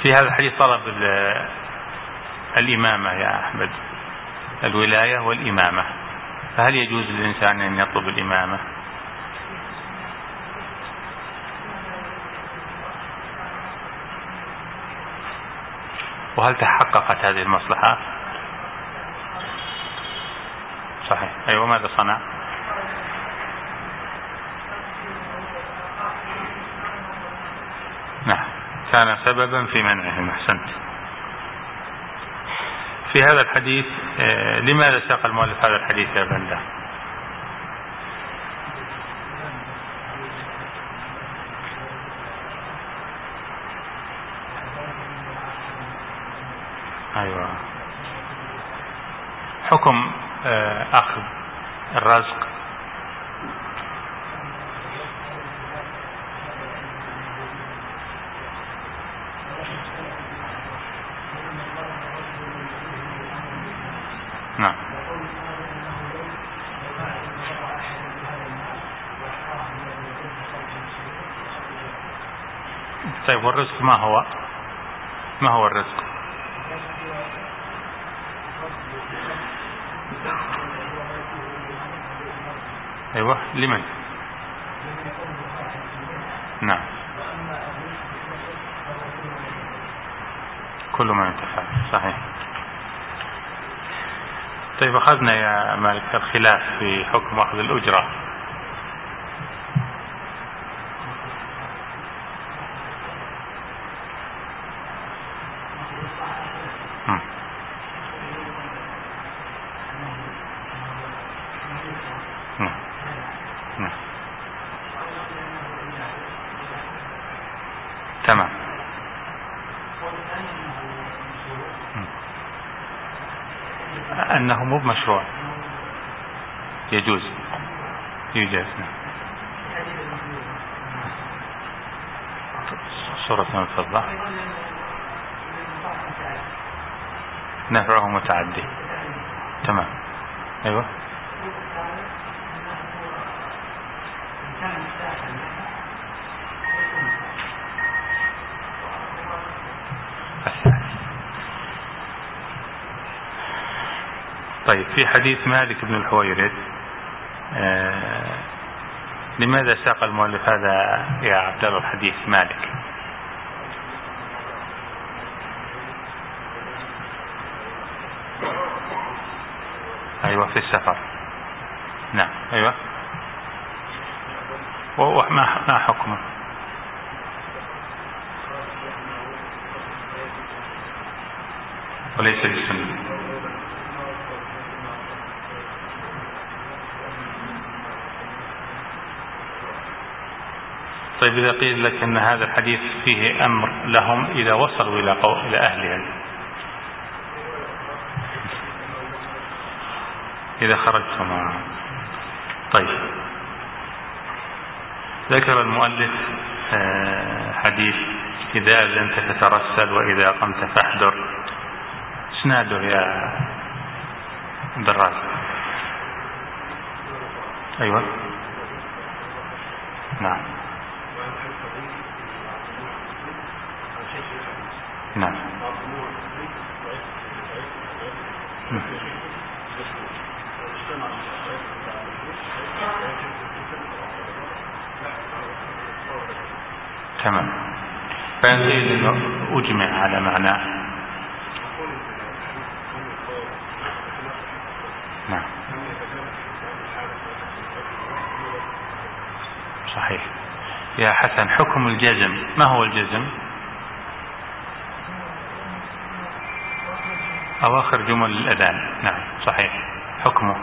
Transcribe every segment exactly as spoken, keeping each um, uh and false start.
في هذا الحديث طلب الإمامة يا أحمد، الولاية والإمامة، فهل يجوز للإنسان أن يطلب الإمامة؟ وهل تحققت هذه المصلحة؟ صحيح. أيوة، ماذا صنع؟ نعم، كان سببا في منعهم. أحسنت. في هذا الحديث لماذا ساق المؤلف هذا الحديث يا بندة؟ أيوة، حكم أخذ الرزق نعم. طيب، والرزق ما هو؟ ما هو الرزق؟ أيوة، لمن؟ نعم، كل ما ينتفع. صحيح. طيب، أخذنا يا مالك الخلاف في حكم أخذ الأجرة. م. م. م. تمام. م. أنه مو بمشروع، يجوز، يجوز. سورة من الفضة نفعه متعدي. تمام. أيوة. طيب، في حديث مالك بن الحويرث آه لماذا ساق المؤلف هذا يا عبد الله الحديث مالك؟ أيوة، في السفر. نعم. أيوة. وما ما حكمه؟ وليس بالسنة. طيب، إذا قيل لك أن هذا الحديث فيه أمر لهم إذا وصلوا إلى إلى أهلهم، إذا خرجتم. طيب، ذكر المؤلف حديث إذا أذنت فترسل وإذا قمت فاحذر. اسناده يا دراج. أيوة. نعم. نعم. تمام. فينقل انه اجمع على معناه. نعم. صحيح. يا حسن، حكم الجزم، ما هو الجزم؟ أواخر جمل الأذان. نعم، صحيح. حكمه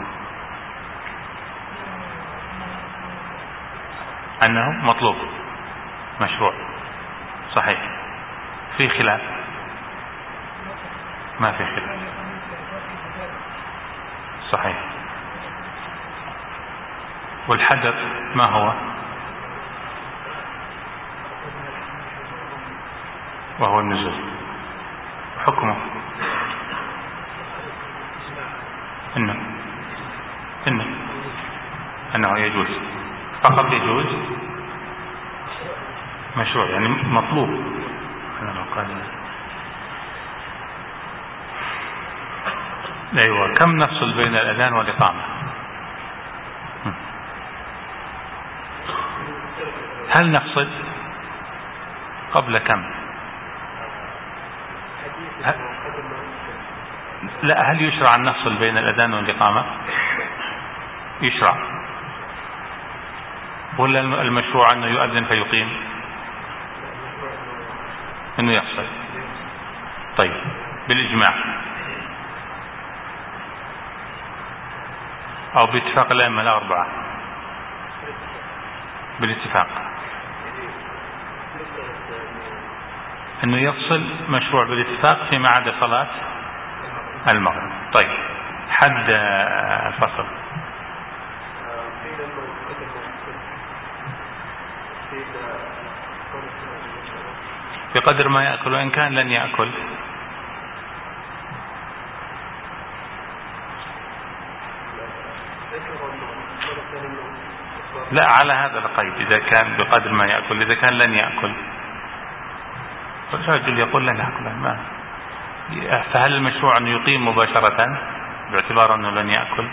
أنه مطلوب، مشروع. صحيح. في خلاف؟ ما في خلاف. صحيح. والحدث ما هو؟ وهو النزول. حكمه إنه إنه أنه يجوز، فقط يجوز، مشروع يعني مطلوب. أنا قال أيوة. كم نفصل بين الأذان والإقامة؟ هل نفصل قبل كم؟ لا، هل يشرع أن نفصل بين الأذان والإقامة؟ يشرع، ولا المشروع أنه يؤذن فيقيم؟ أنه يفصل. طيب، بالإجماع أو باتفاق الأئمة الأربعة؟ بالاتفاق أنه يفصل مشروع بالاتفاق فيما عدا صلاة المغرب. طيب، حد الفصل بقدر ما يأكل، وإن كان لن يأكل لا، على هذا القيد، إذا كان بقدر ما يأكل، إذا كان لن يأكل الرجل يقول لن يأكل. ما فهل المشروع أن يقيم مباشرة باعتبار أنه لن يأكل؟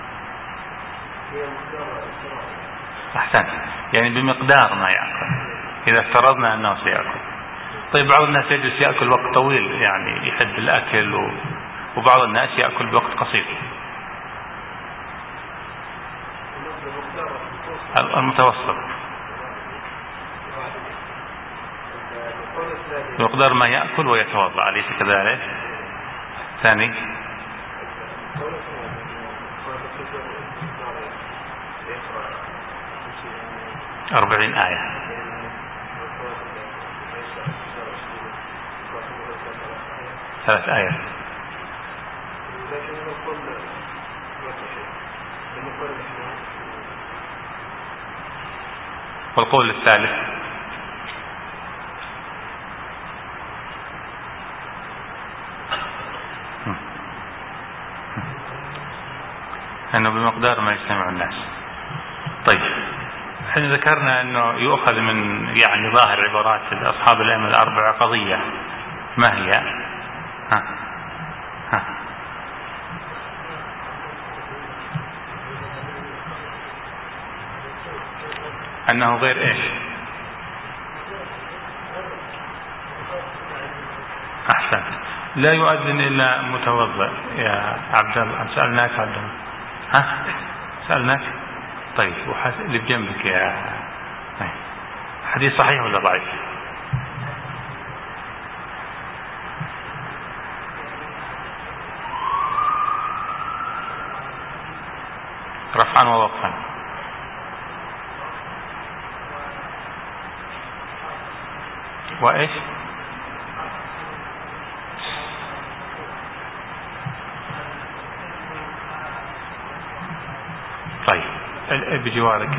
أحسن، يعني بمقدار ما يأكل إذا افترضنا أنه سيأكل. طيب، بعض الناس يجلس يأكل وقت طويل، يعني يحب الأكل، وبعض الناس يأكل بوقت قصير. المتوسط بمقدار ما يأكل ويتوضأ، أليس كذلك؟ ثاني، أربعين آية. ثلاث آيات. والقول الثالث أنه بمقدار ما يجتمع الناس. طيب، احنا ذكرنا أنه يؤخذ من يعني ظاهر عبارات أصحاب الأئمة الأربعة قضية، ما هي؟ ها ها أنه غير إيش؟ أحسن، لا يؤذن إلا متوضئ. يا عبد الله، سألناك عبد الله، ها سألناك. طيب، اللي بجنبك يا حديث صحيح ولا ضعيف؟ رفعا ووقفا. وإيش؟ طيب، بجوارك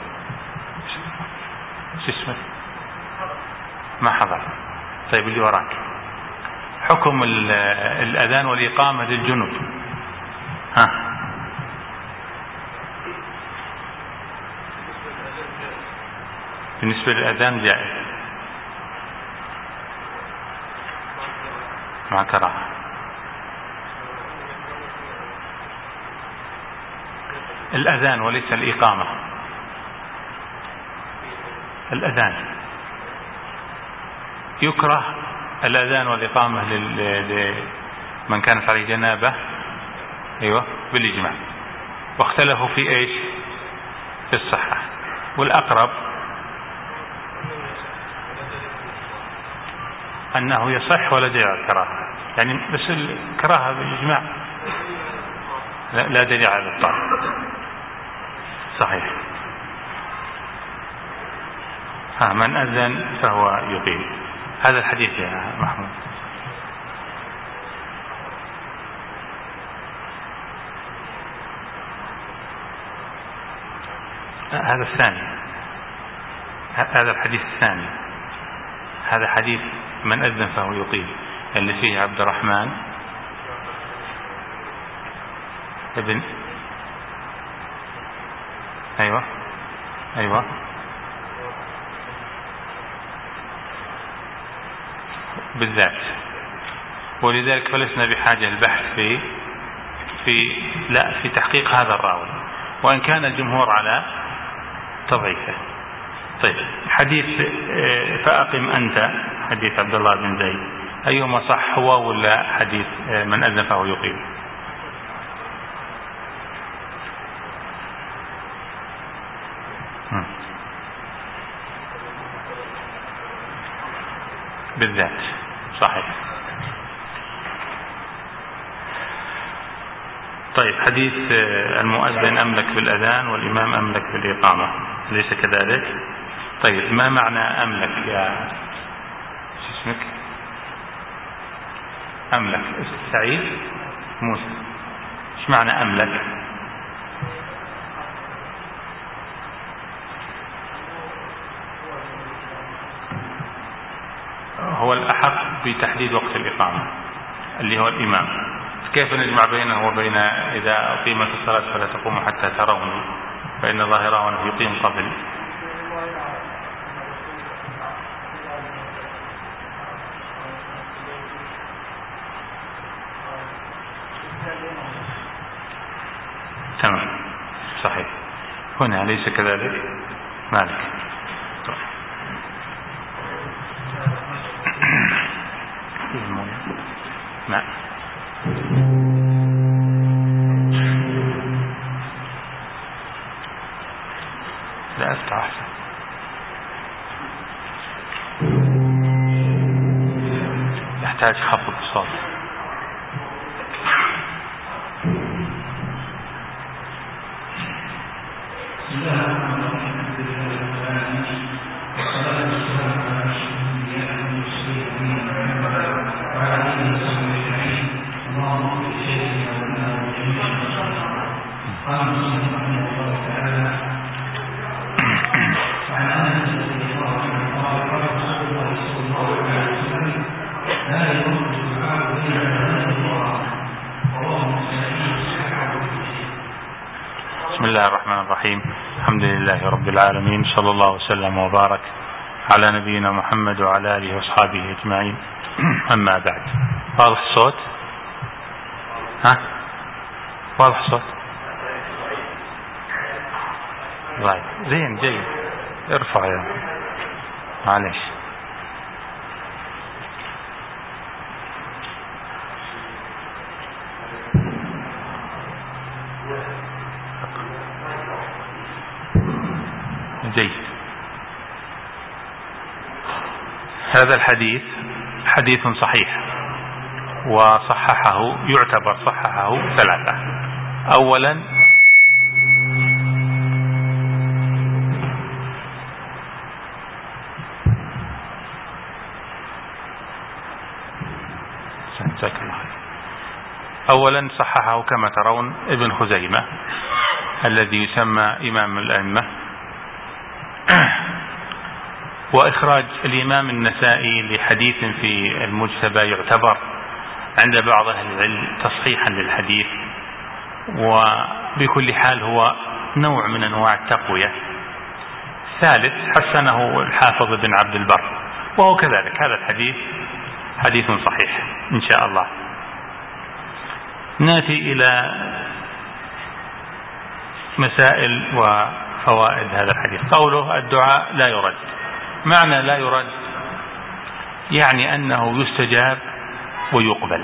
شو اسمك؟ ما حضر. طيب، اللي وراك حكم الأذان والإقامة للجنوب. ها بالنسبة للأذان جائز مع كراهة. الأذان وليس الإقامة. الأذان يكره، الأذان والإقامة لمن كانت عليه جنابة، أيوة، بالإجماع. واختلفوا في إيش؟ في الصحة. والأقرب أنه يصح ولا دليل على الكراهة، يعني بس الكراهة بالإجماع لا دليل على الإبطال. صحيح. ها من أذن فهو يقيم. هذا الحديث يا محمود. هذا الثاني، هذا الحديث الثاني. هذا حديث من أذن فهو يقيم اللي فيه عبد الرحمن ابن أيوة أيوة بالذات، ولذلك فلسنا بحاجة البحث في في لا في تحقيق هذا الراوي، وإن كان الجمهور على تضعيفه. طيب حديث فأقم أنت، حديث عبد الله بن زيد، أيهما صح، هو ولا حديث من أذن فهو يقيم؟ بالذات صحيح. طيب حديث المؤذن أملك بالأذان والإمام أملك بالإقامة، ليس كذلك؟ طيب ما معنى أملك يا شو اسمك؟ أملك سعيد موسى، ايش معنى أملك؟ هو الأحق بتحديد وقت الإقامة اللي هو الإمام، كيف نجمع بينه وبين إذا أقيمت الصلاة فلا تقوموا حتى تروني، فإن ظاهره أنه يقيم قبل. تمام صحيح. هنا ليس كذلك؟ مالك نعم. لا أفتح أحسن. يحتاج خفض الصوت. بسم الله الرحمن الرحيم. الحمد لله رب العالمين، صلى الله وسلم وبارك على نبينا محمد وعلى آله وأصحابه أجمعين. أما بعد، واضح الصوت؟ ها واضح الصوت؟ طيب زين جيد، ارفع يا معلش. جيد. هذا الحديث حديث صحيح، وصححه يعتبر صححه ثلاثة. أولا أولا صححه كما ترون ابن خزيمة الذي يسمى إمام الأئمة، وإخراج الإمام النسائي لحديث في المجتبى يعتبر عند بعض أهل العلم تصحيحا للحديث، وبكل حال هو نوع من أنواع التقوية. ثالث حسنه الحافظ بن عبد البر، وهو كذلك هذا الحديث حديث صحيح إن شاء الله. نأتي إلى مسائل وفوائد هذا الحديث. قوله الدعاء لا يرد، معنى لا يرد يعني أنه يستجاب ويقبل،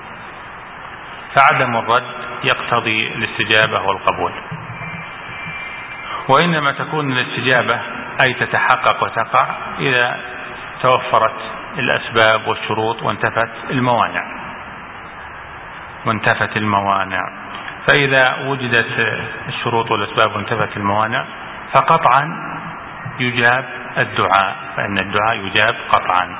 فعدم الرد يقتضي الاستجابة والقبول، وإنما تكون الاستجابة أي تتحقق وتقع إذا توفرت الأسباب والشروط وانتفت الموانع وانتفت الموانع فإذا وجدت الشروط والأسباب وانتفت الموانع فقطعا يجاب الدعاء، فإن الدعاء يجاب قطعا.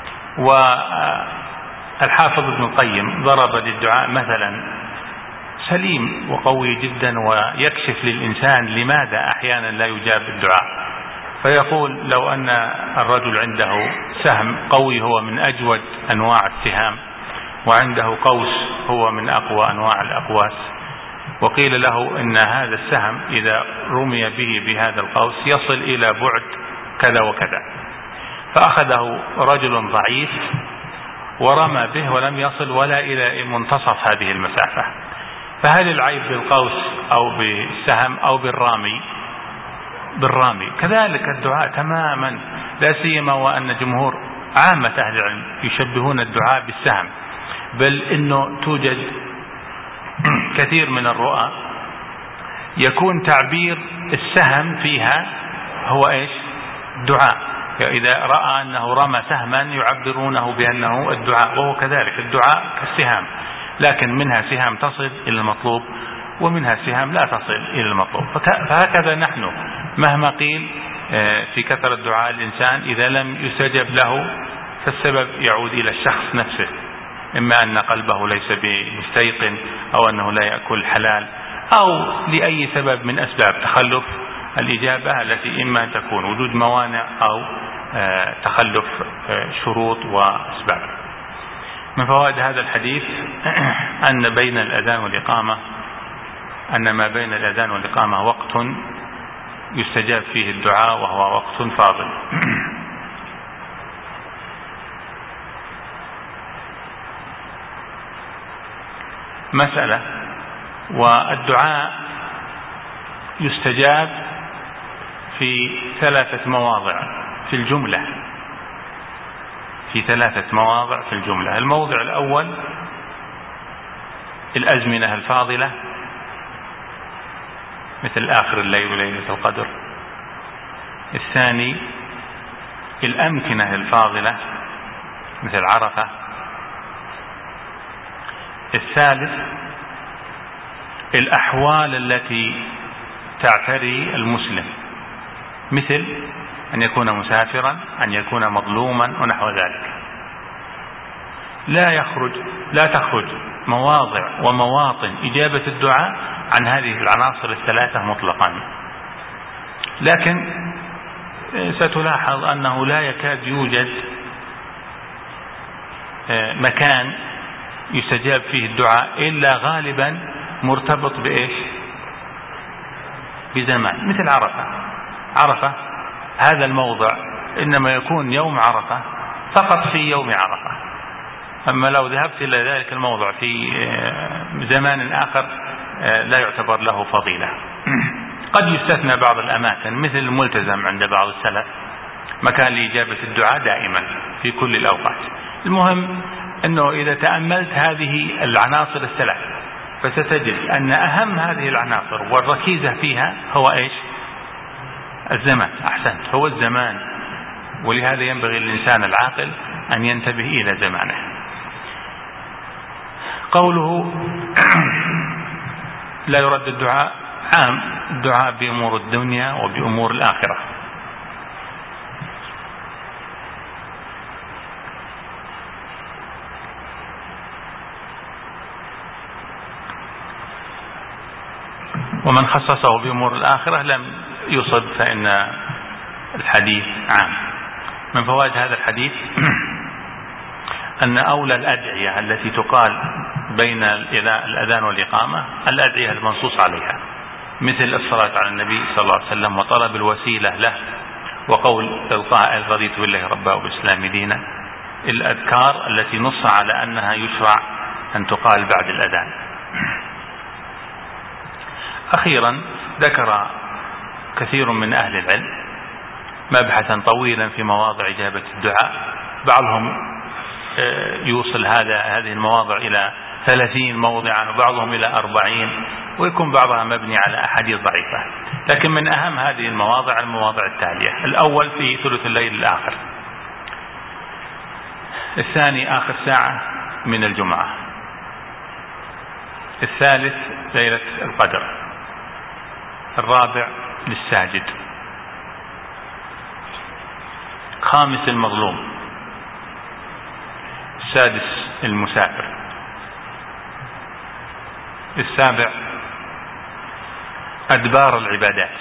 والحافظ ابن القيم ضرب للدعاء مثلا سليم وقوي جدا، ويكشف للإنسان لماذا أحيانا لا يجاب الدعاء. فيقول لو أن الرجل عنده سهم قوي هو من أجود أنواع السهام، وعنده قوس هو من أقوى أنواع الأقواس، وقيل له إن هذا السهم إذا رمي به بهذا القوس يصل إلى بعد كذا وكذا، فأخذه رجل ضعيف ورمى به ولم يصل ولا إلى منتصف هذه المسافة، فهل العيب بالقوس أو بالسهم أو بالرامي؟ بالرامي. كذلك الدعاء تماما، لا سيما وأن جمهور عامة أهل العلم يشبهون الدعاء بالسهم، بل إنه توجد كثير من الرؤى يكون تعبير السهم فيها هو إيش؟ دعاء. إذا رأى أنه رمى سهما يعبرونه بأنه الدعاء، وهو كذلك الدعاء كالسهام، لكن منها سهام تصل إلى المطلوب ومنها سهام لا تصل إلى المطلوب. فهكذا نحن مهما قيل في كثرة دعاء الإنسان إذا لم يستجب له فالسبب يعود إلى الشخص نفسه، إما أن قلبه ليس بمستيقن أو أنه لا يأكل حلال أو لأي سبب من أسباب تخلف الإجابة، التي إما تكون وجود موانع أو تخلف شروط وأسباب. من فوائد هذا الحديث أن بين الأذان والإقامة أن ما بين الأذان والإقامة وقت يستجاب فيه الدعاء، وهو وقت فاضل. مسألة: والدعاء يستجاب في ثلاثة مواضع في الجملة، في ثلاثة مواضع في الجملة. الموضع الأول الأزمنة الفاضلة مثل آخر الليل وليلة القدر. الثاني الأمكنة الفاضلة مثل عرفة. الثالث الأحوال التي تعتري المسلم، مثل أن يكون مسافرا، أن يكون مظلوما ونحو ذلك. لا يخرج لا تخرج مواضع ومواطن إجابة الدعاء عن هذه العناصر الثلاثة مطلقا، لكن ستلاحظ أنه لا يكاد يوجد مكان يستجاب فيه الدعاء إلا غالبا مرتبط بإيش؟ بزمان. مثل عرفة. عرفة هذا الموضع إنما يكون يوم عرفة فقط في يوم عرفة، أما لو ذهبت إلى ذلك الموضع في زمان آخر لا يعتبر له فضيلة. قد يستثنى بعض الأماكن مثل الملتزم عند بعض السلف، مكان لإجابة الدعاء دائما في كل الأوقات. المهم أنه إذا تأملت هذه العناصر الثلاث فستجد أن أهم هذه العناصر والركيزة فيها هو إيش؟ الزمان. أحسنت، هو الزمان. ولهذا ينبغي للإنسان العاقل أن ينتبه إلى زمانه. قوله لا يرد الدعاء عام، الدعاء بأمور الدنيا وبأمور الآخرة. ومن خصصه بأمور الآخرة لم يصب، فإن الحديث عام. من فوائد هذا الحديث أن أولى الأدعية التي تقال بين الأذان والإقامة الأدعية المنصوص عليها، مثل الصلاة على النبي صلى الله عليه وسلم وطلب الوسيلة له، وقول القائل رضيت بالله ربا وبالإسلام دينا. الأذكار التي نص على أنها يشرع أن تقال بعد الأذان. أخيرا ذكر كثير من أهل العلم مبحثا طويلا في مواضع إجابة الدعاء، بعضهم يوصل هذا هذه المواضع إلى ثلاثين موضعا وبعضهم إلى أربعين، ويكون بعضها مبني على أحاديث ضعيفة. لكن من أهم هذه المواضع المواضع التالية: الأول في ثلث الليل الآخر، الثاني آخر ساعة من الجمعة، الثالث ليلة القدر، الرابع للساجد، خامس المظلوم، السادس المسافر، السابع أدبار العبادات،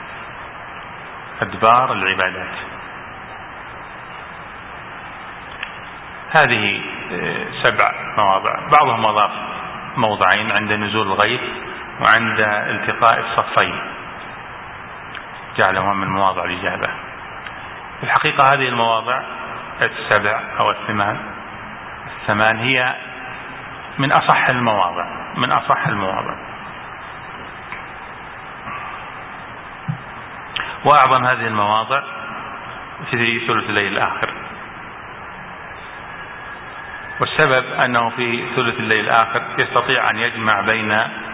أدبار العبادات. هذه سبع مواضع، بعضهم أضاف موضعين عند نزول الغيث وعند التقاء الصفين جعلهم من مواضع الإجابة. في الحقيقة هذه المواضع السبع أو الثمان الثمان هي من أصح المواضع من أصح المواضع وأعظم هذه المواضع في ثلث الليل الآخر. والسبب أنه في ثلث الليل الآخر يستطيع أن يجمع بين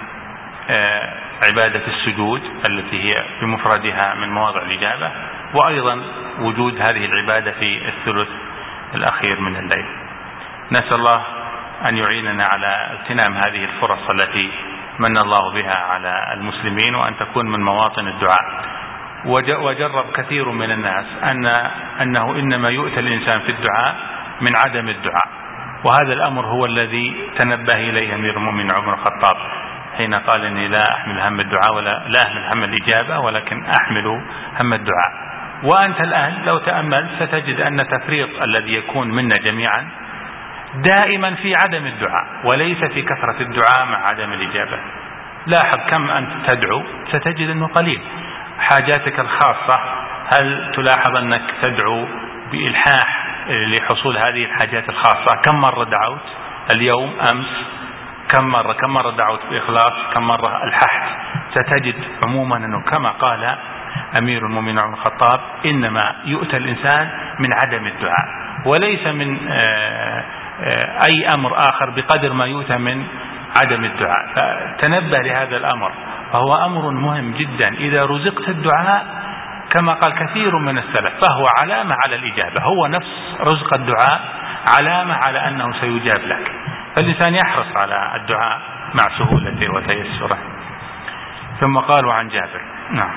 عبادة السجود التي هي بمفردها من مواضع الإجابة، وأيضا وجود هذه العبادة في الثلث الأخير من الليل. نسأل الله أن يعيننا على اغتنام هذه الفرص التي من الله بها على المسلمين، وأن تكون من مواطن الدعاء. وجرب كثير من الناس أن أنه إنما يؤتى الإنسان في الدعاء من عدم الدعاء، وهذا الأمر هو الذي تنبه إليه أمير المؤمنين عمر الخطاب حين قال إني لا أحمل هم الدعاء ولا لا أحمل هم الإجابة ولكن أحمل هم الدعاء. وأنت الآن لو تأمل ستجد أن تفريط الذي يكون منا جميعا دائما في عدم الدعاء وليس في كثرة الدعاء مع عدم الإجابة. لاحظ كم أنت تدعو ستجد أنه قليل. حاجاتك الخاصة هل تلاحظ أنك تدعو بإلحاح لحصول هذه الحاجات الخاصة؟ كم مرة دعوت اليوم أمس؟ كم مرة كم مرة دعوت بإخلاص؟ كم مرة ألححت؟ ستجد عموما أنه كما قال أمير المؤمنين عمر الخطاب إنما يؤتى الإنسان من عدم الدعاء وليس من أي أمر آخر بقدر ما يؤتى من عدم الدعاء. فتنبه لهذا الأمر، فهو أمر مهم جدا. إذا رزقت الدعاء كما قال كثير من السلف فهو علامة على الإجابة، هو نفس رزق الدعاء علامة على أنه سيجاب لك، فالإنسان يحرص على الدعاء مع سهولته وتيسره. ثم قالوا عن جابر. نعم.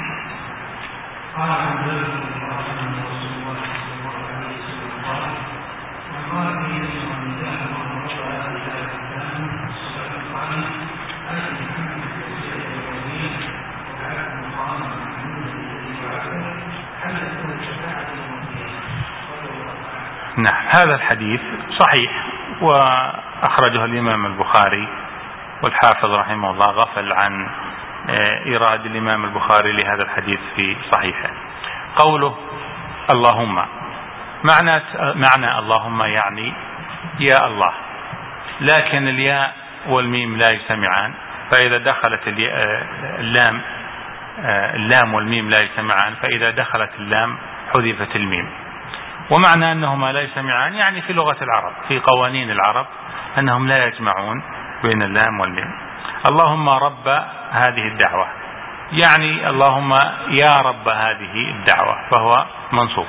قال عن جابر رضي الله عنه رسول الله صلى الله عليه وسلم قال: من قال في يوم النجاح ومن رفع إلى الإسلام الصلاة القائمة أي محمد التوسيع والتوحيد وعلى المقام محمود الذي يعبد حلت له الشفاعة يوم القيامة. نعم، هذا الحديث صحيح وأخرجه الإمام البخاري، والحافظ رحمه الله غفل عن إيراد الإمام البخاري لهذا الحديث في صحيحه. قوله اللهم، معنى معنى اللهم يعني يا الله، لكن الياء والميم لا يجتمعان، فإذا دخلت اللام اللام والميم لا يجتمعان، فإذا دخلت اللام حذفت الميم. ومعنى أنهما لا يجتمعان يعني في لغة العرب، في قوانين العرب أنهم لا يجمعون بين اللام والميم. اللهم رب هذه الدعوة يعني اللهم يا رب هذه الدعوة، فهو منصوب.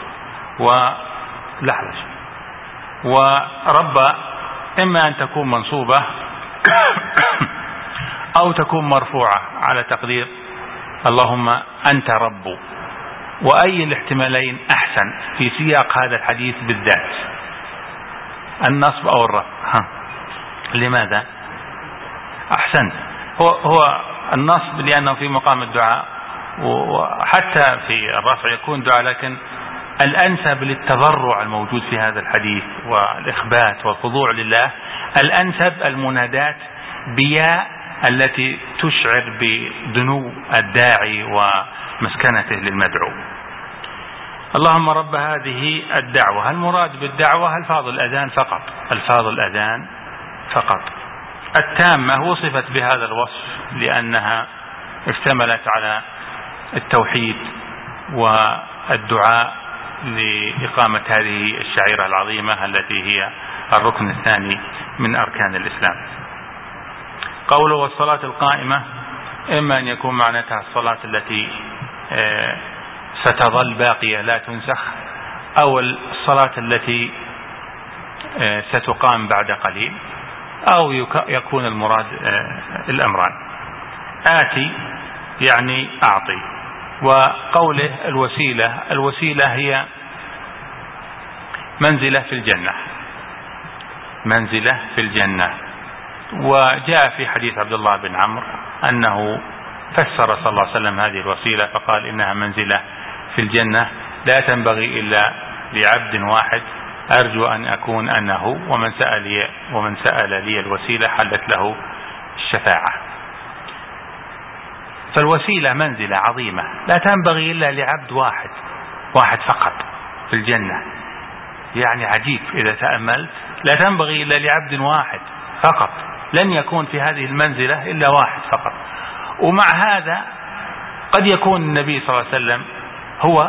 ولحظة، ورب إما أن تكون منصوبة أو تكون مرفوعة على تقدير اللهم أنت رب، وأي الاحتمالين أحسن في سياق هذا الحديث بالذات، النصب أو الرفع. ها. لماذا؟ أحسن، هو هو النصب لأنه في مقام الدعاء، وحتى في الرفع يكون دعاء، لكن الأنسب للتضرع الموجود في هذا الحديث والإخبات والخضوع لله الأنسب المنادات بياء التي تشعر بدنو الداعي ومسكنته للمدعو. اللهم رب هذه الدعوة، المراد بالدعوة ألفاظ الأذان فقط، ألفاظ الأذان فقط التامة، وصفت بهذا الوصف لأنها اشتملت على التوحيد والدعاء لإقامة هذه الشعيرة العظيمة التي هي الركن الثاني من أركان الإسلام. قوله والصلاة القائمة، إما أن يكون معناتها الصلاة التي ستظل باقية لا تنسخ، أو الصلاة التي ستقام بعد قليل، أو يكون المراد الأمران. آتي يعني أعطي. وقوله الوسيلة، الوسيلة هي منزلة في الجنة، منزلة في الجنة. وجاء في حديث عبد الله بن عمرو أنه فسر صلى الله عليه وسلم هذه الوسيلة فقال إنها منزلة في الجنة لا تنبغي إلا لعبد واحد أرجو أن أكون أنه، ومن سأل لي, ومن سأل لي الوسيلة حلت له الشفاعة. فالوسيلة منزلة عظيمة لا تنبغي إلا لعبد واحد، واحد فقط في الجنة. يعني عجيب إذا تأملت، لا تنبغي إلا لعبد واحد فقط، لن يكون في هذه المنزلة إلا واحد فقط. ومع هذا قد يكون النبي صلى الله عليه وسلم هو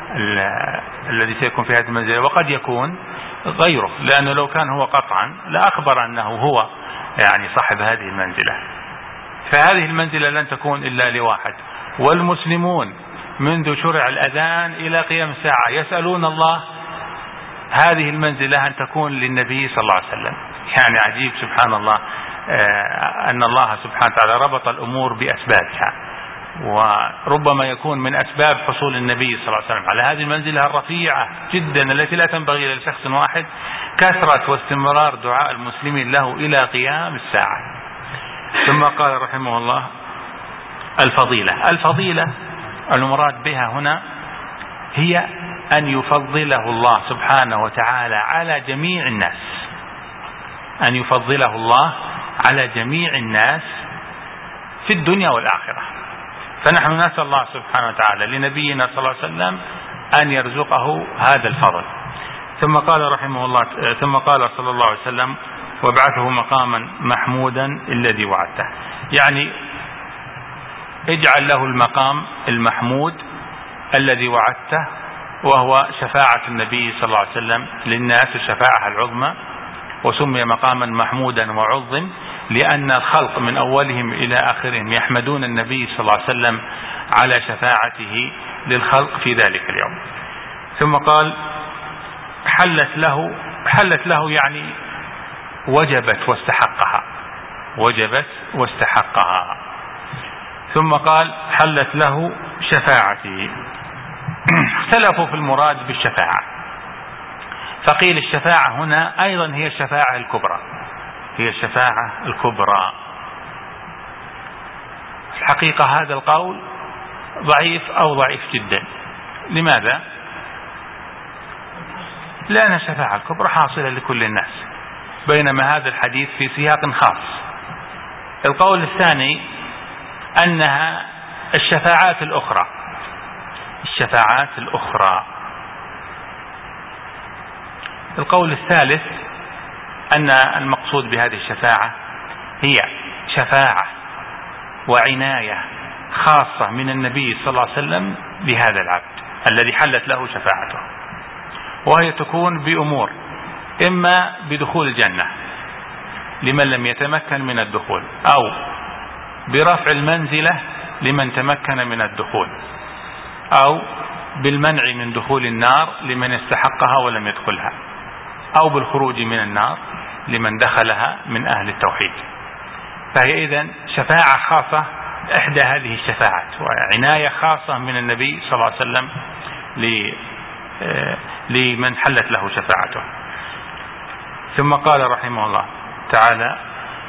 الذي سيكون في هذه المنزلة، وقد يكون غيره، لأنه لو كان هو قطعا لأخبر أنه هو يعني صاحب هذه المنزلة. فهذه المنزلة لن تكون إلا لواحد. والمسلمون منذ شرع الأذان إلى قيام الساعة يسألون الله هذه المنزلة أن تكون للنبي صلى الله عليه وسلم. يعني عجيب سبحان الله أن الله سبحانه وتعالى ربط الأمور بأسبابها، وربما يكون من أسباب حصول النبي صلى الله عليه وسلم على هذه المنزلة الرفيعة جدا التي لا تنبغي لشخص واحد كثرة واستمرار دعاء المسلمين له إلى قيام الساعة. ثم قال رحمه الله الفضيلة. الفضيلة المراد بها هنا هي أن يفضله الله سبحانه وتعالى على جميع الناس، أن يفضله الله على جميع الناس في الدنيا والآخرة. فنحن نسأل الله سبحانه وتعالى لنبينا صلى الله عليه وسلم أن يرزقه هذا الفضل. ثم قال رحمه الله ثم قال صلى الله عليه وسلم وابعثه مقاما محمودا الذي وعدته، يعني اجعل له المقام المحمود الذي وعدته، وهو شفاعة النبي صلى الله عليه وسلم للناس، الشفاعة العظمى. وسمي مقاما محمودا وعظم لأن الخلق من أولهم إلى آخرهم يحمدون النبي صلى الله عليه وسلم على شفاعته للخلق في ذلك اليوم. ثم قال حلت له حلت له يعني وجبت واستحقها، وجبت واستحقها. ثم قال حلت له شفاعتي. اختلفوا في المراد بالشفاعة، فقيل الشفاعة هنا أيضا هي الشفاعة الكبرى، هي الشفاعة الكبرى. الحقيقة هذا القول ضعيف أو ضعيف جدا. لماذا؟ لأن الشفاعة الكبرى حاصلة لكل الناس، بينما هذا الحديث في سياق خاص. القول الثاني أنها الشفاعات الأخرى، الشفاعات الأخرى. القول الثالث أن المقصود بهذه الشفاعة هي شفاعة وعناية خاصة من النبي صلى الله عليه وسلم لهذا العبد الذي حلت له شفاعته، وهي تكون بأمور: إما بدخول الجنة لمن لم يتمكن من الدخول، أو برفع المنزلة لمن تمكن من الدخول، أو بالمنع من دخول النار لمن استحقها ولم يدخلها، أو بالخروج من النار لمن دخلها من أهل التوحيد. فهي إذن شفاعة خاصة، إحدى هذه الشفاعات، وعناية خاصة من النبي صلى الله عليه وسلم لمن حلت له شفاعته. ثم قال رحمه الله تعالى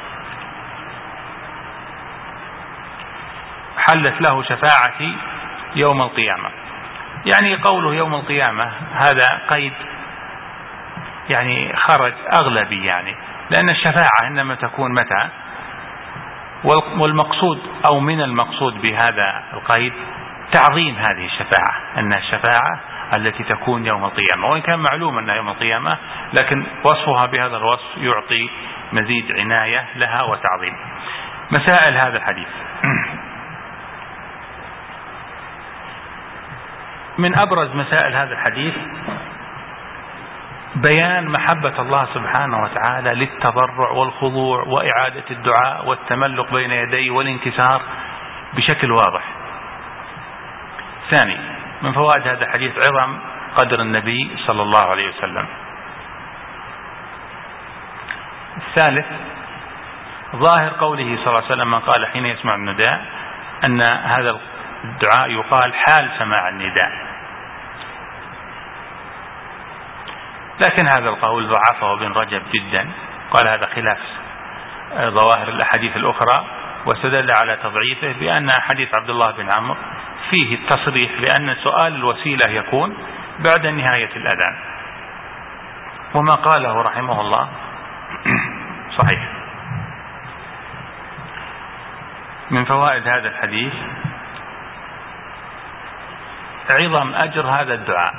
حلت له شفاعتي يوم القيامة. يعني قوله يوم القيامة هذا قيد يعني خرج أغلبي، يعني لأن الشفاعة إنما تكون متى؟ والمقصود أو من المقصود بهذا القيد تعظيم هذه الشفاعة، أن الشفاعة التي تكون يوم القيامة، وإن كان معلوم أنها يوم القيامة لكن وصفها بهذا الوصف يعطي مزيد عناية لها وتعظيم. مسائل هذا الحديث: من أبرز مسائل هذا الحديث بيان محبة الله سبحانه وتعالى للتضرع والخضوع وإعادة الدعاء والتملق بين يديه والانكسار بشكل واضح. ثاني، من فوائد هذا الحديث عظم قدر النبي صلى الله عليه وسلم. الثالث، ظاهر قوله صلى الله عليه وسلم من قال حين يسمع النداء أن هذا الدعاء يقال حال سماع النداء، لكن هذا القول ضعفه ابن رجب جدا، قال هذا خلاف ظواهر الأحاديث الأخرى، واستدل على تضعيفه بأن حديث عبد الله بن عمرو فيه التصريح بأن سؤال الوسيلة يكون بعد نهاية الأذان، وما قاله رحمه الله صحيح. من فوائد هذا الحديث عظم أجر هذا الدعاء،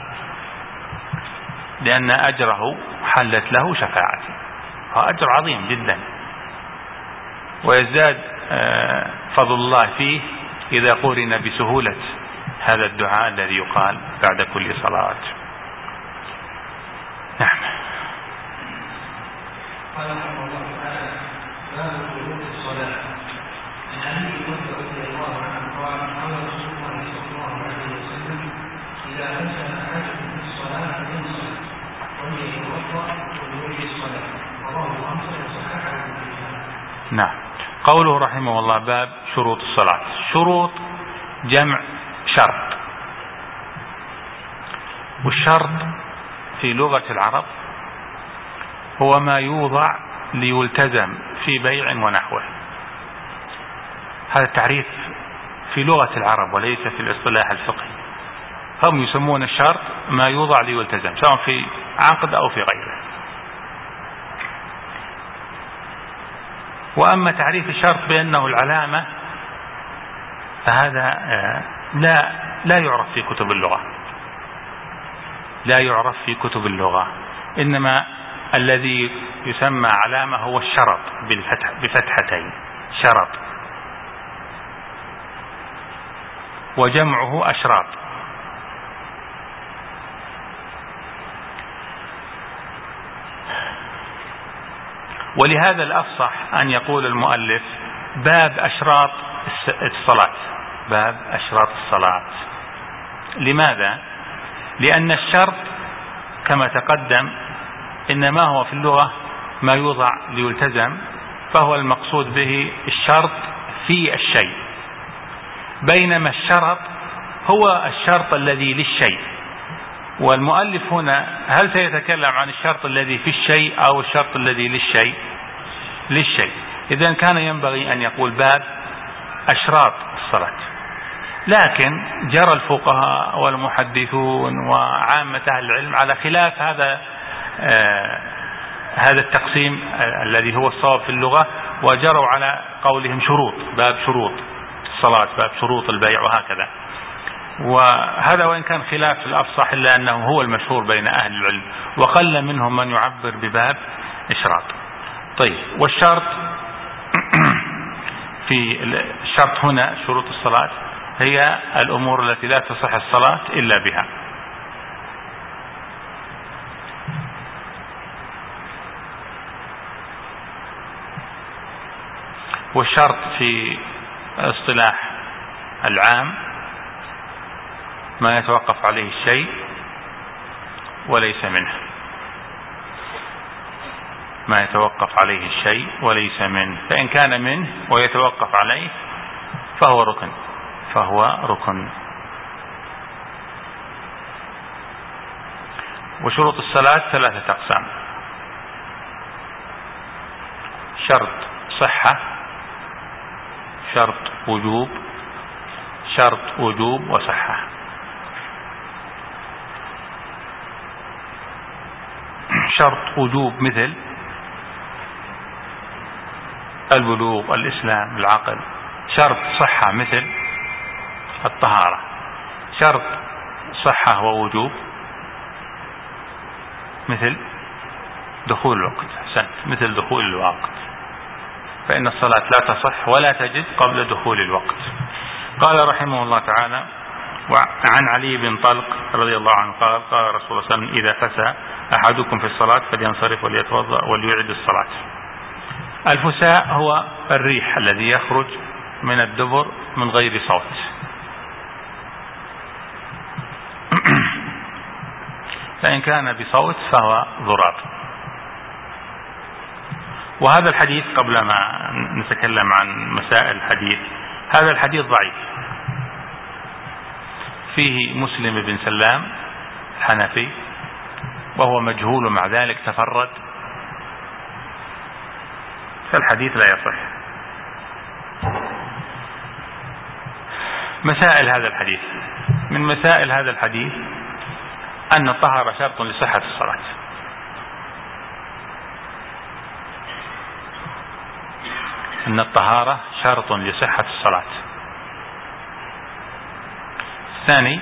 لأن أجره حلت له شفاعته، هو أجر عظيم جدا، ويزداد فضل الله فيه إذا قورن بسهولة هذا الدعاء الذي يقال بعد كل صلاة. نعم. قال رحمه الله تعالى: باب شروط الصلاة. عن علي رضي الله عنه قال: قال رسول الله صلى الله عليه وسلم: إذا أنزل أحدكم في الصلاة فلينصت وليتوضأ وليؤتي الصلاة. رواه خمسة وصححه البخاري. نعم. قوله رحمه الله: باب شروط الصلاة. شروط جمع شرط، والشرط في لغة العرب هو ما يوضع ليلتزم في بيع ونحوه. هذا التعريف في لغة العرب وليس في الاصطلاح الفقهي. هم يسمون الشرط ما يوضع ليلتزم، سواء في عقد أو في غيره. وأما تعريف الشرط بأنه العلامة فهذا لا لا يعرف في كتب اللغة، لا يعرف في كتب اللغة. إنما الذي يسمى علامة هو الشرط بالفتح بفتحتين، شرط، وجمعه أشراط. ولهذا الأفصح أن يقول المؤلف: باب أشراط الصلاة، باب أشراط الصلاة. لماذا؟ لأن الشرط كما تقدم إنما هو في اللغة ما يوضع ليلتزم، فهو المقصود به الشرط في الشيء، بينما الشرط هو الشرط الذي للشيء. والمؤلف هنا هل سيتكلم عن الشرط الذي في الشيء أو الشرط الذي للشيء؟ للشيء. إذن كان ينبغي أن يقول باب أشراط الصلاة. لكن جرى الفقهاء والمحدثون وعامة أهل العلم على خلاف هذا آه هذا التقسيم آه الذي هو الصواب في اللغة، وجروا على قولهم شروط، باب شروط الصلاة، باب شروط البيع، وهكذا. وهذا وإن كان خلاف الأفصح إلا أنه هو المشهور بين أهل العلم، وقل منهم من يعبر بباب إشراط. طيب، والشرط في الشرط هنا شروط الصلاة هي الأمور التي لا تصح الصلاة إلا بها. والشرط في اصطلاح العام ما يتوقف عليه الشيء وليس منه، ما يتوقف عليه الشيء وليس منه، فإن كان منه ويتوقف عليه فهو ركن، فهو ركن. وشروط الصلاة ثلاثة أقسام: شرط صحة، شرط وجوب، شرط وجوب وصحة. شرط وجوب مثل البلوغ، الإسلام، العقل. شرط صحة مثل الطهارة. شرط صحة ووجوب مثل دخول الوقت، أحسنت، مثل دخول الوقت، فإن الصلاة لا تصح ولا تجد قبل دخول الوقت. قال رحمه الله تعالى: وعن علي بن طلق رضي الله عنه قال: قال رسول الله صلى الله عليه وسلم: إذا فسى أحدكم في الصلاة فلينصرف وليتوضأ وليعد الصلاة. الفساء هو الريح الذي يخرج من الدبر من غير صوت. فإن كان بصوت فهو ضراب. وهذا الحديث قبل ما نتكلم عن مسائل الحديث، هذا الحديث ضعيف، فيه مسلم بن سلام الحنفي وهو مجهول، مع ذلك تفرد، فالحديث لا يصح. مسائل هذا الحديث: من مسائل هذا الحديث أن الطهارة شرط لصحة الصلاة. أن الطهارة شرط لصحة الصلاة. الثاني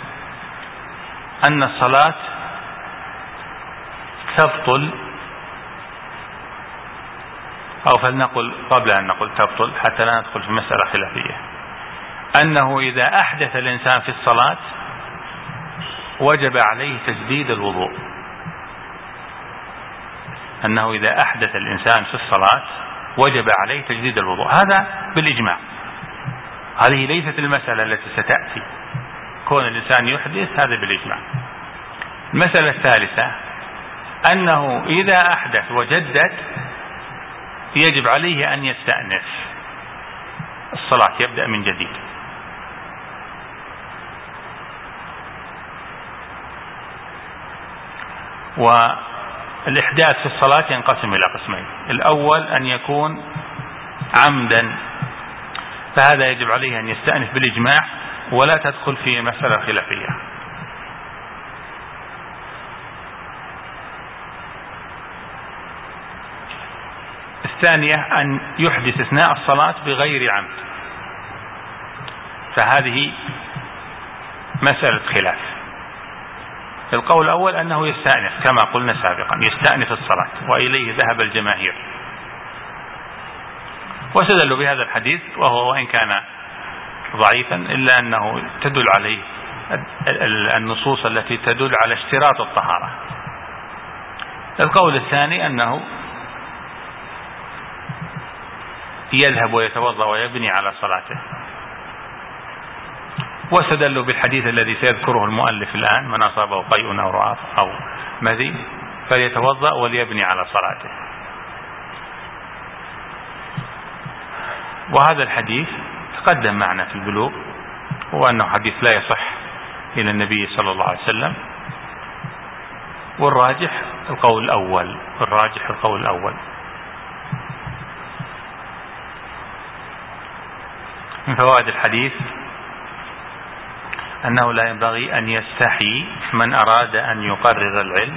أن الصلاة تبطل أو فلنقل قبل أن نقول تبطل حتى لا ندخل في مسألة خلافية، أنه إذا أحدث الإنسان في الصلاة وجب عليه تجديد الوضوء. أنه إذا أحدث الإنسان في الصلاة وجب عليه تجديد الوضوء، هذا بالإجماع. هذه ليست المسألة التي ستأتي، كون الإنسان يحدث هذا بالإجماع. المسألة الثالثة أنه إذا أحدث وجدد يجب عليه أن يستأنف الصلاة، يبدأ من جديد. والإحداث في الصلاة ينقسم إلى قسمين: الأول أن يكون عمدا، فهذا يجب عليه أن يستأنف بالإجماع ولا تدخل في مسألة خلافية. الثانية أن يحدث أثناء الصلاة بغير عمد، فهذه مسألة خلاف. القول الأول أنه يستأنف كما قلنا سابقا، يستأنف الصلاة، وإليه ذهب الجماهير، واستدلوا بهذا الحديث وهو وإن كان ضعيفا إلا أنه تدل عليه النصوص التي تدل على اشتراط الطهارة. القول الثاني أنه يذهب ويتوضأ ويبني على صلاته، واستدلوا بالحديث الذي سيذكره المؤلف الآن: من أصابه قيء أو رعاف أو مذي فليتوضأ وليبني على صلاته. وهذا الحديث تقدم معنا في البلوغ، هو أنه حديث لا يصح إلى النبي صلى الله عليه وسلم، والراجح القول الأول الراجح القول الأول من فوائد الحديث أنه لا ينبغي أن يستحي من أراد أن يقرر العلم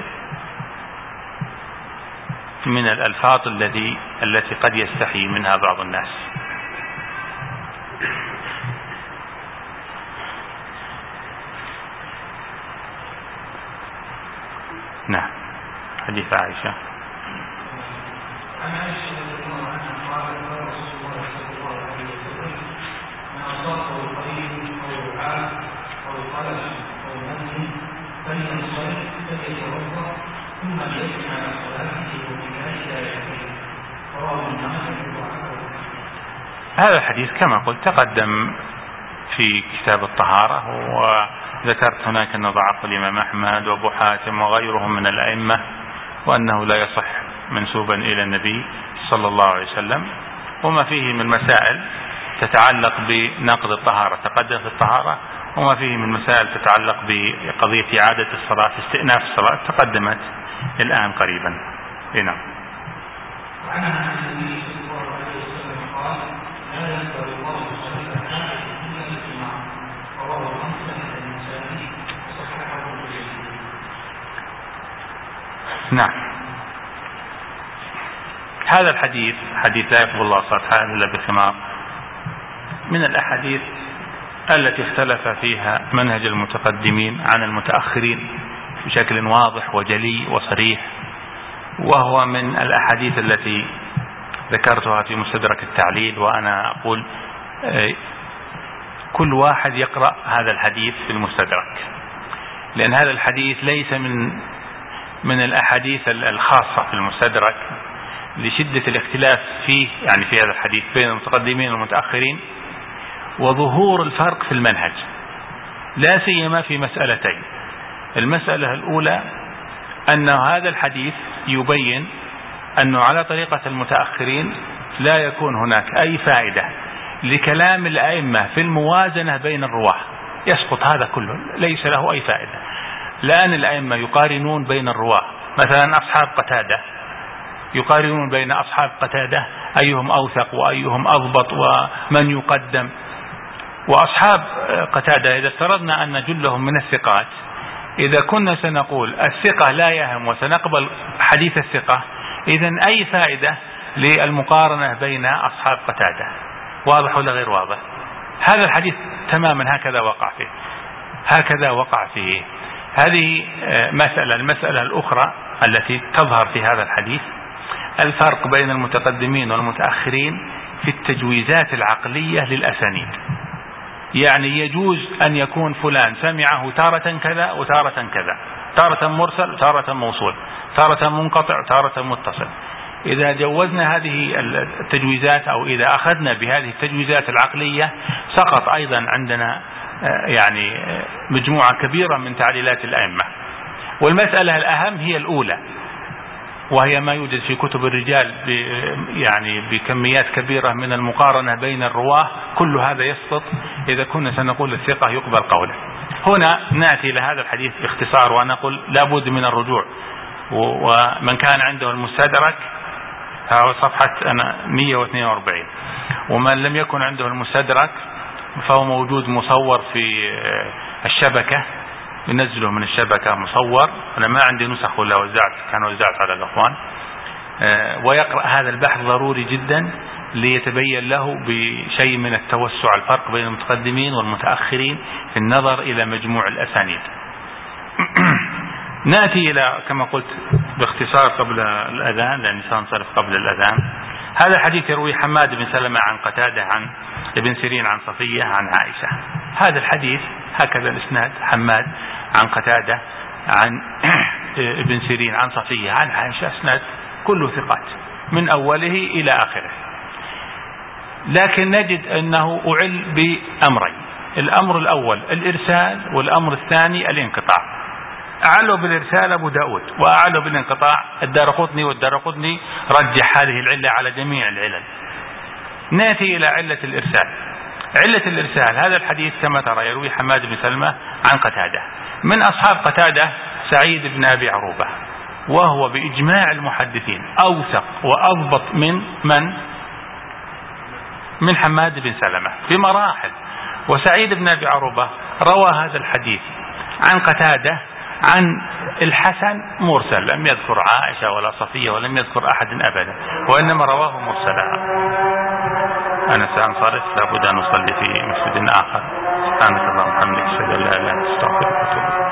من الألفاظ التي التي قد يستحي منها بعض الناس. نعم. حديث عائشة. هذا الحديث كما قلت تقدم في كتاب الطهارة، وذكرت هناك أنه ضعف الإمام أحمد وأبو حاتم وغيرهم من الأئمة، وأنه لا يصح منسوبا إلى النبي صلى الله عليه وسلم، وما فيه من مسائل تتعلق بنقض الطهارة تقدم في الطهارة، وما فيه من مسائل تتعلق بقضية إعادة الصلاة استئناف الصلاة تقدمت الآن قريبا. هنا نعم. هذا الحديث حديث لا يقبل الله صلاة حائض إلا بخمار من الأحاديث التي اختلف فيها منهج المتقدمين عن المتأخرين بشكل واضح وجلي وصريح، وهو من الأحاديث التي ذكرتها في مستدرك التعليل. وأنا أقول كل واحد يقرأ هذا الحديث في المستدرك، لأن هذا الحديث ليس من من الأحاديث الخاصة في المستدرك لشدة الاختلاف فيه، يعني في هذا الحديث بين المتقدمين والمتأخرين، وظهور الفرق في المنهج، لا سيما في مسألتين. المسألة الأولى أن هذا الحديث يبين أنه على طريقة المتأخرين لا يكون هناك أي فائدة لكلام الأئمة في الموازنة بين الرواة، يسقط هذا كله، ليس له أي فائدة. لأن الأئمة يقارنون بين الرواة، مثلا أصحاب قتادة يقارنون بين أصحاب قتادة أيهم أوثق وأيهم أضبط ومن يقدم. وأصحاب قتادة إذا افترضنا أن جلهم من الثقات، إذا كنا سنقول الثقة لا يهم وسنقبل حديث الثقة، إذن أي فائدة للمقارنة بين أصحاب قتادة؟ واضح ولا غير واضح؟ هذا الحديث تماما هكذا وقع فيه هكذا وقع فيه هذه مسألة. المسألة الأخرى التي تظهر في هذا الحديث الفرق بين المتقدمين والمتأخرين في التجويزات العقلية للأسانيد. يعني يجوز أن يكون فلان سمعه تارة كذا وتارة كذا، تارة مرسل وتارة موصول، تارة منقطع وتارة متصل. إذا جوزنا هذه التجويزات أو إذا أخذنا بهذه التجويزات العقلية سقط أيضا عندنا يعني مجموعة كبيرة من تعليلات الأئمة. والمسألة الأهم هي الأولى، وهي ما يوجد في كتب الرجال يعني بكميات كبيرة من المقارنة بين الرواه. كل هذا يسقط إذا كنا سنقول الثقة يقبل قوله. هنا نأتي إلى هذا الحديث باختصار ونقول لابد من الرجوع. ومن كان عنده المستدرك هو صفحة مئة واثنين وأربعين، ومن لم يكن عنده المستدرك فهو موجود مصور في الشبكة، ينزله من الشبكة مصور. أنا ما عندي نسخ ولا وزعت، كان وزعت على الأخوان. ويقرأ هذا البحث ضروري جدا ليتبين له بشيء من التوسع الفرق بين المتقدمين والمتأخرين في النظر إلى مجموع الأسانيد. نأتي إلى كما قلت باختصار قبل الأذان لأن سنصرف قبل الأذان. هذا الحديث يروي حماد بن سلمة عن قتادة عن ابن سيرين عن صفية عن عائشة. هذا الحديث هكذا الإسناد: حماد عن قتادة عن ابن سيرين عن صفية عن عائشة، إسناد كله ثقات من أوله إلى آخره. لكن نجد أنه أعل بأمرين: الأمر الأول الإرسال، والأمر الثاني الانقطاع. أعلوا بالإرسال أبو داود، وأعلوا بالانقطاع الدارقطني، والدارقطني رجح هذه العلة على جميع العلل. نأتي إلى علة الإرسال. علة الإرسال: هذا الحديث كما ترى يروي حماد بن سلمة عن قتادة، من أصحاب قتادة سعيد بن أبي عروبة، وهو بإجماع المحدثين أوثق وأضبط من من من حماد بن سلمة بمراحل. وسعيد بن أبي عروبة روى هذا الحديث عن قتادة عن الحسن مرسل، لم يذكر عائشة ولا صفية ولم يذكر أحد أبدا، وإنما رواه مرسلا. أنا سأنصرف، لابد أن أصلي في مسجد آخر. سبحانك اللهم وبحمدك، أشهد أن لا إله إلا أنت، أستغفرك وأتوب إليك.